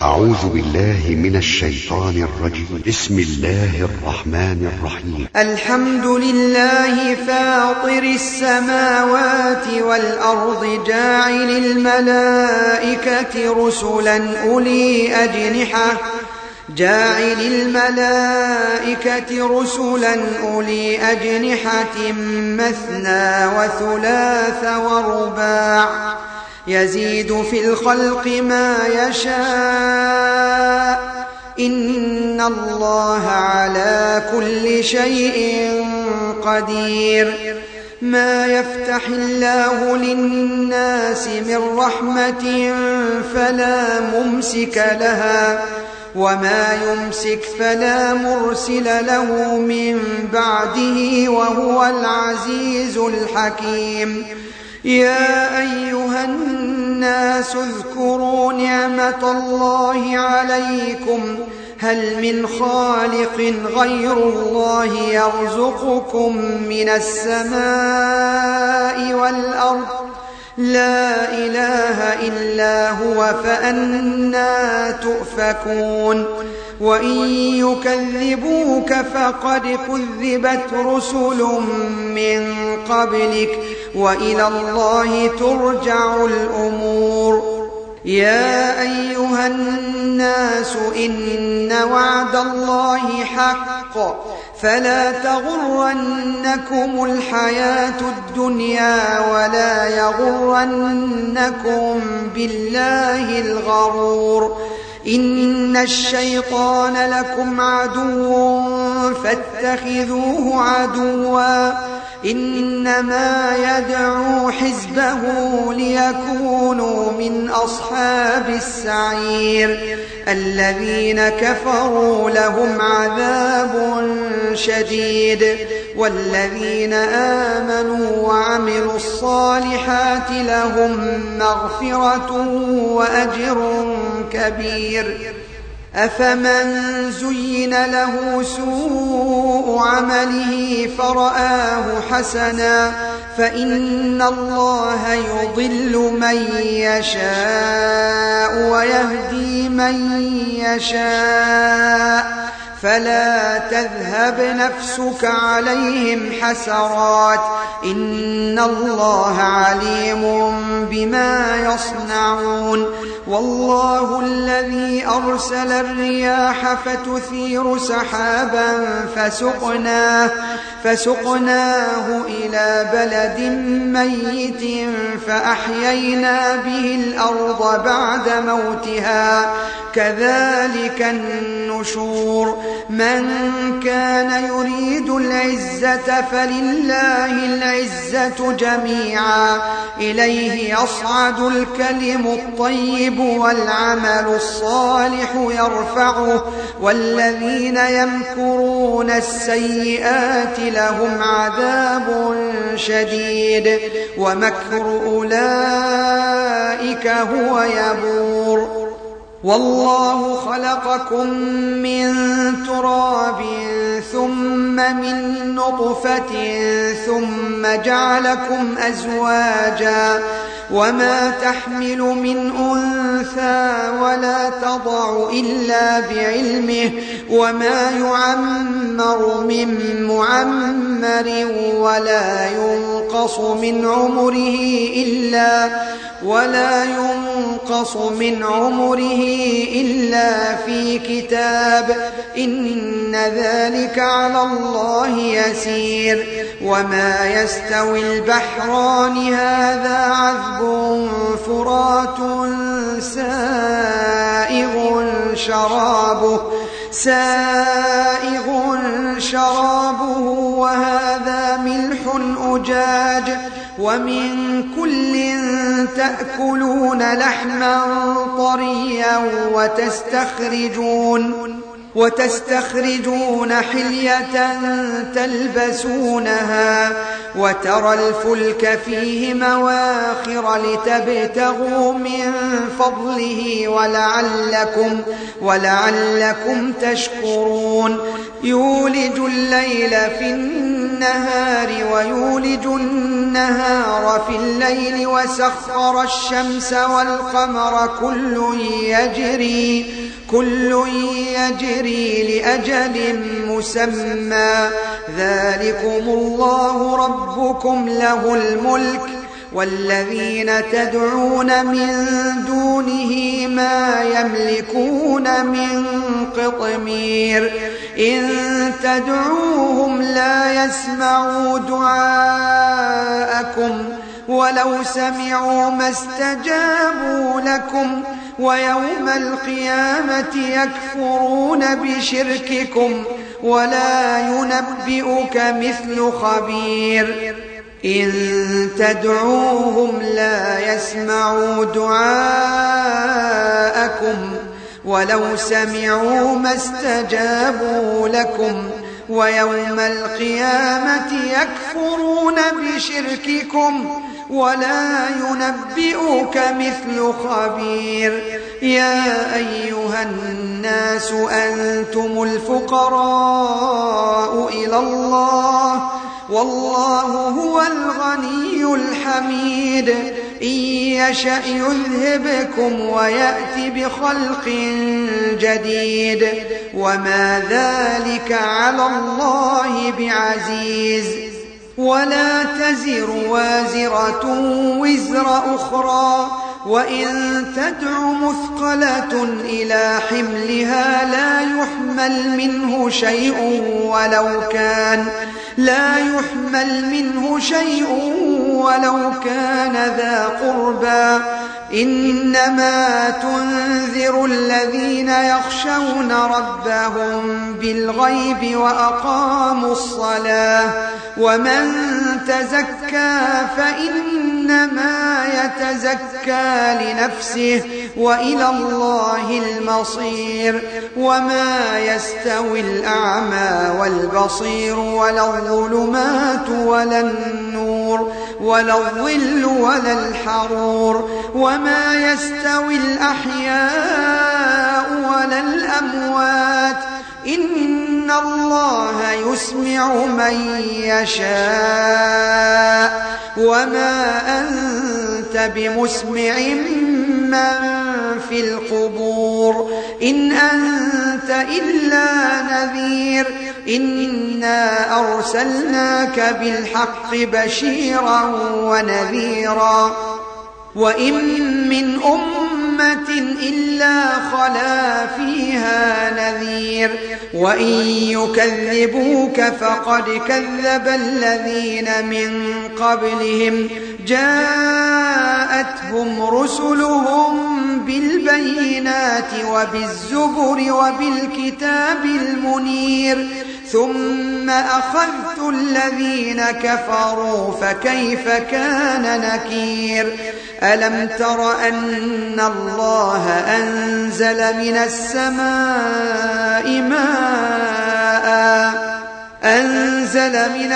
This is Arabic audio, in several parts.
أعوذ بالله من الشيطان الرجيم. بسم الله الرحمن الرحيم. الحمد لله فاطر السماوات والأرض جاعل الملائكة رسلا أولي أجنحة مثنى وثلاث ورباع يزيد في الخلق ما يشاء إن الله على كل شيء قدير. ما يفتح الله للناس من رحمة فلا ممسك لها وما يمسك فلا مرسل له من بعده وهو العزيز الحكيم. يا أيها الناس اذكروا نعمة الله عليكم هل من خالق غير الله يرزقكم من السماء والأرض لا إله إلا هو فأنى تؤفكون. وإن يكذبوك فقد كذبت رسل من قبلك وإلى الله ترجع الأمور. يا أيها الناس إن وعد الله حق فلا تغرنكم الحياة الدنيا ولا يغرنكم بالله الغرور. إن الشيطان لكم عدو فاتخذوه عدوا إنما يدعو حزبه ليكونوا من أصحاب السعير. الذين كفروا لهم عذاب شديد والذين آمنوا وعملوا الصالحات لهم مغفرة وأجر كبير. أفمن زين له سوء عمله فرآه حسنا فإن الله يضل من يشاء ويهدي من يشاء فلا تذهب نفسك عليهم حسرات إن الله عليم بما يصنعون. والله الذي أرسل الرياح فتثير سحابا فسقناه إلى بلد ميت فأحيينا به الأرض بعد موتها كذلك النشور. من كان يريد العزة فلله العزة جميعا إليه يصعد الكلم الطيب والعمل الصالح يرفعه والذين يمكرون السيئات لهم عذاب شديد ومكر أولئك هو يبور. والله خلقكم من تراب ثم من نطفة ثم جعلكم أزواجا وما تحمل من أنثى ولا تضع إلا بعلمه وما يعمر من معمر ولا ينقص من عمره إلا في كتاب إن ذلك على الله يسير. وما يستوي البحران هذا عذب فرات سائغ شرابه وهذا ملح أجاج ومن كل تأكلون لحما طريا وتستخرجون حلية تلبسونها وترى الفلك فيه مواخر لتبتغوا من فضله ولعلكم تشكرون. يولج الليل في النهار النهار ويولج النهار في الليل وسخر الشمس والقمر كل يجري لأجل مسمى ذلكم الله ربكم له الملك والذين تدعون من دونه ما يملكون من قطمير إن تدعوهم لا يسمعوا دعاءكم ولو سمعوا ما استجابوا لكم ويوم القيامة يكفرون بشرككم ولا ينبئك مثل خبير إن تدعوهم لا يسمعوا دعاءكم ولو سمعوا ما استجابوا لكم ويوم القيامة يكفرون بشرككم ولا ينبئك مثل خبير يا أيها الناس أنتم الفقراء إلى الله والله هو الغني الحميد إن يشأ يذهبكم ويأتي بخلق جديد وما ذلك على الله بعزيز ولا تزر وازرة وزر أخرى وإن تدع مثقلة إلى حملها لا يحمل منه شيء ولو كان ذا قربى إنما تنذر الذين يخشون ربهم بالغيب وأقاموا الصلاة ومن تزكى فإنما يتزكى لنفسه وإلى الله المصير وما يستوي الأعمى والبصير ولا الظلمات ولا النور ولا الظل ولا الحرور وما يستوي الأحياء ولا الأموات إن الله يسمع من يشاء وما أنت بمسمع من في القبور إن أنت إلا نذير إنا أرسلناك بالحق بشيرا ونذيرا وإن من أمة إلا خلا فيها نذير وإن يكذبوك فقد كذب الذين من قبلهم جاءتهم رسلهم بالبينات وبالزبر وبالكتاب المنير ثم أخذت الذين كفروا فكيف كان نكير ألم تر أن الله أنزل من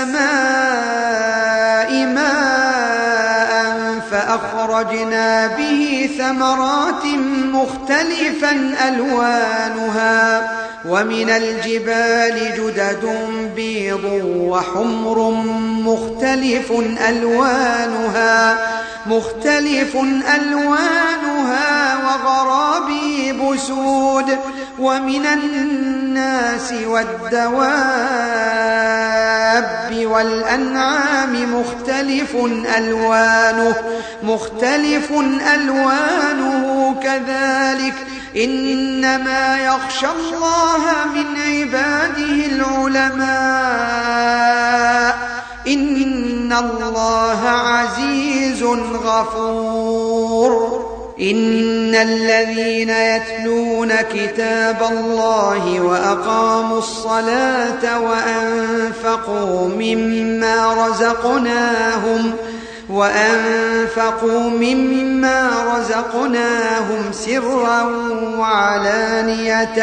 السماء ماء فأخرجنا به ثمرات مختلفا ألوانها ومن الجبال جدد بيض وحمر مختلف ألوانها وغرابيب سود ومن الناس والدواب والأنعام مختلف ألوانه كذلك إنما يخشى الله من عباده العلماء إن الله عزيز غفور إن الذين يتلون كتاب الله وأقاموا الصلاة وأنفقوا مما رزقناهم سرا وعلانية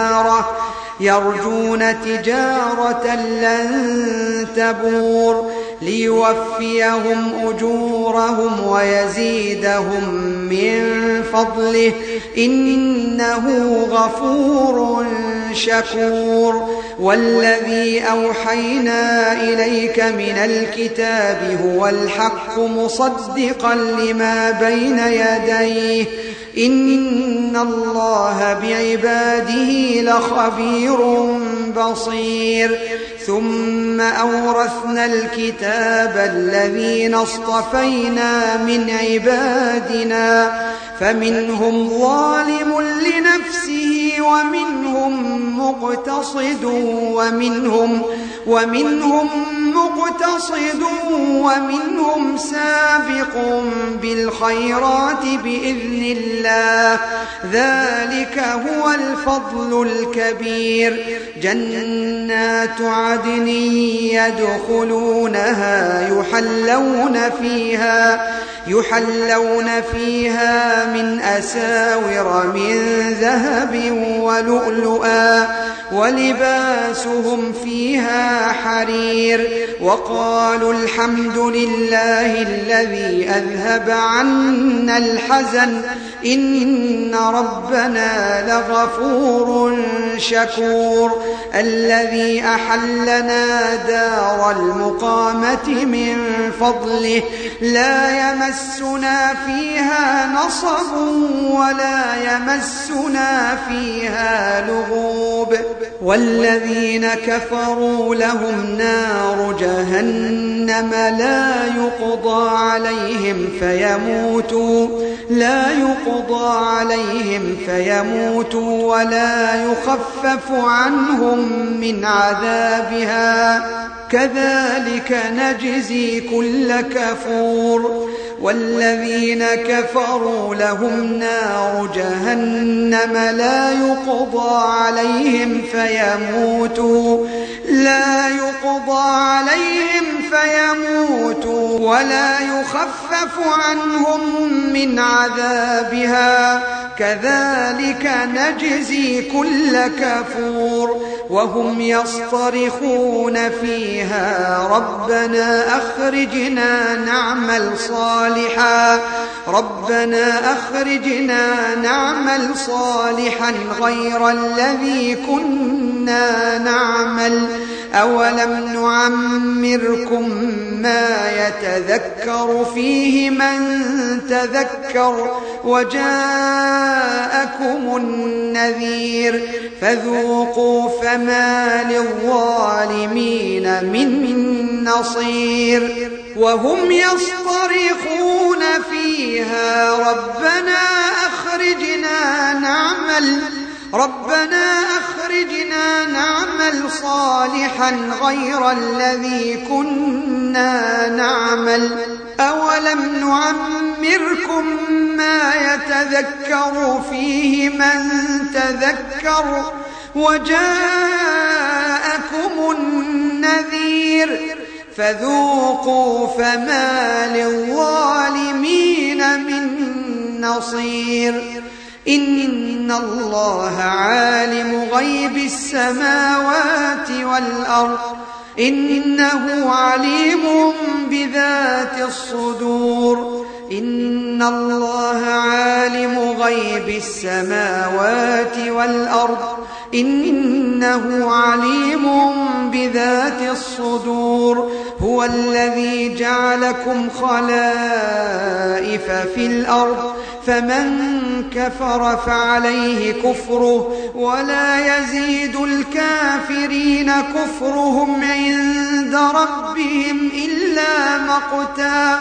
يرجون تجارة لن تبور ليوفيهم أجورهم ويزيدهم من فضله إنه غفور شكور. والذي أوحينا إليك من الكتاب هو الحق مصدقا لما بين يديه إن الله بعباده لخبير بصير. ثم أورثنا الكتاب الذين اصطفينا من عبادنا فمنهم ظالم لنفسه ومنهم مقتصد ومنهم سابق بالخيرات بإذن الله ذلك هو الفضل الكبير. جنات عدن يدخلونها يحلون فيها من أساور من ذهب ولؤلؤا ولباسهم فيها حرير. وقالوا الحمد لله الذي أذهب عنا الحزن إن ربنا لغفور شكور. الذي أحلنا دار المقامة من فضله لا يمسنا فيها نصب ولا يمسنا فيها لغوب. والذين كفروا لهم نار جهنم لا يقضى عليهم فيموتوا ولا يخفف عنهم من عذابها كذلك نجزي كل كفور. والذين كفروا لهم نار جهنم لا يقضى عليهم فيموتوا ولا يخفف عنهم من عذابها كذلك نجزي كل كفور. وهم يصطرخون فيها ربنا أخرجنا نعمل صالحا غير الذي كنا نعمل أولم نعمركم ما يتذكر فيه من تذكر وجاءكم النذير فذوقوا فما للظالمين من نصير. وهم يصطرخون فيها ربنا أخرجنا نعمل صالحا غير الذي كنا نعمل أولم نعمركم ما يتذكر فيه من تذكر وجاءكم النذير فذوقوا فما للظالمين من نصير. إن الله عالم غيب السماوات والأرض إنه عليم بذات الصدور. إن الله عالم غيب السماوات والأرض إنه عليم بذات الصدور. هو الذي جعلكم خلائف في الأرض فمن كفر فعليه كفره ولا يزيد الكافرين كفرهم عند ربهم إلا مقتا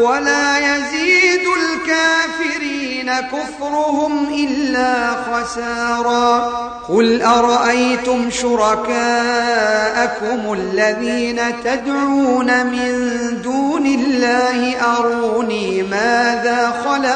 خسارا. قل أرأيتم شركاءكم الذين تدعون من دون الله أروني ماذا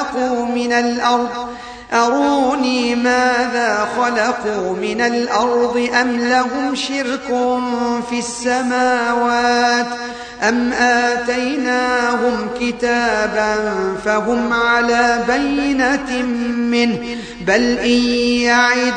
خلقوا من الأرض أم لهم شرك في السماوات أم آتيناهم كتابا فهم على بينة منه بل إن يعد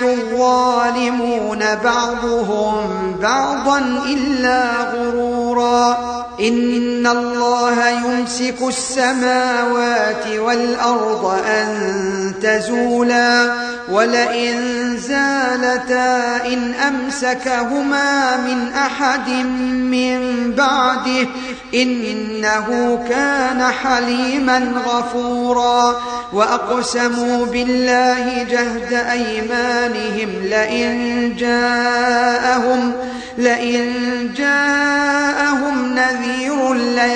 الظالمون بعضهم بعضا إلا غرورا. إن الله يمسك السماوات والأرض أن تزولا ولئن زالتا إن أمسكهما من أحد من بعده إنه كان حليما غفورا وأقسموا بالله جهد أيمانهم لئن جاءهم نذير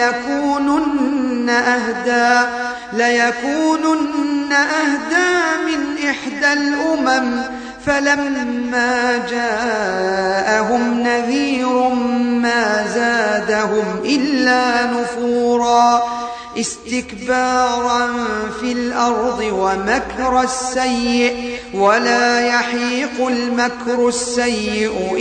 ليكونن أهدى من إحدى الأمم فلما جاءهم نذير ما زادهم إلا نفورا استكبارا في الأرض ومكر السيء ولا يحيق المكر السيء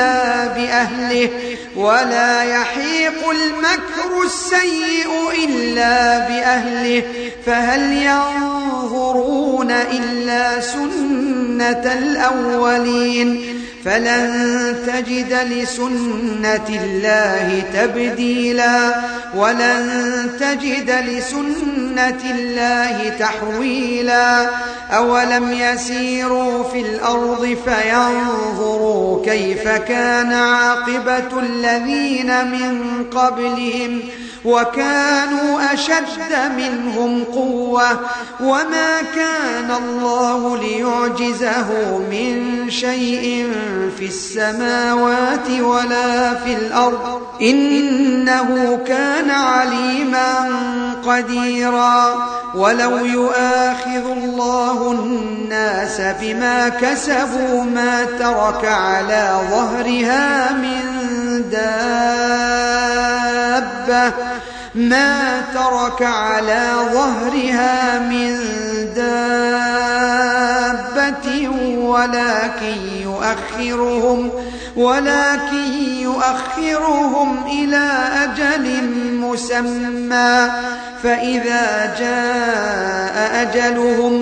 إلا بأهله فهل ينظرون إلا سنة الأولين فلن تجد لسنة الله تبديلا ولن تجد لسنة الله تحويلا أولم يسيروا في الأرض فينظروا كيف كان عاقبة الذين من قبلهم وكانوا أشد منهم قوة وما كان الله ليعجزه من شيء في السماوات ولا في الأرض إنه كان عليما قديرا ولو يؤاخذ الله الناس بما كسبوا ما ترك على ظهرها من دابة ولكن يؤخرهم إلى أجل مسمى فإذا جاء أجلهم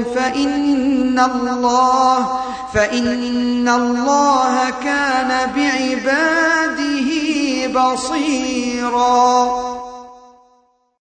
فإن الله كان بعباده بصيرا.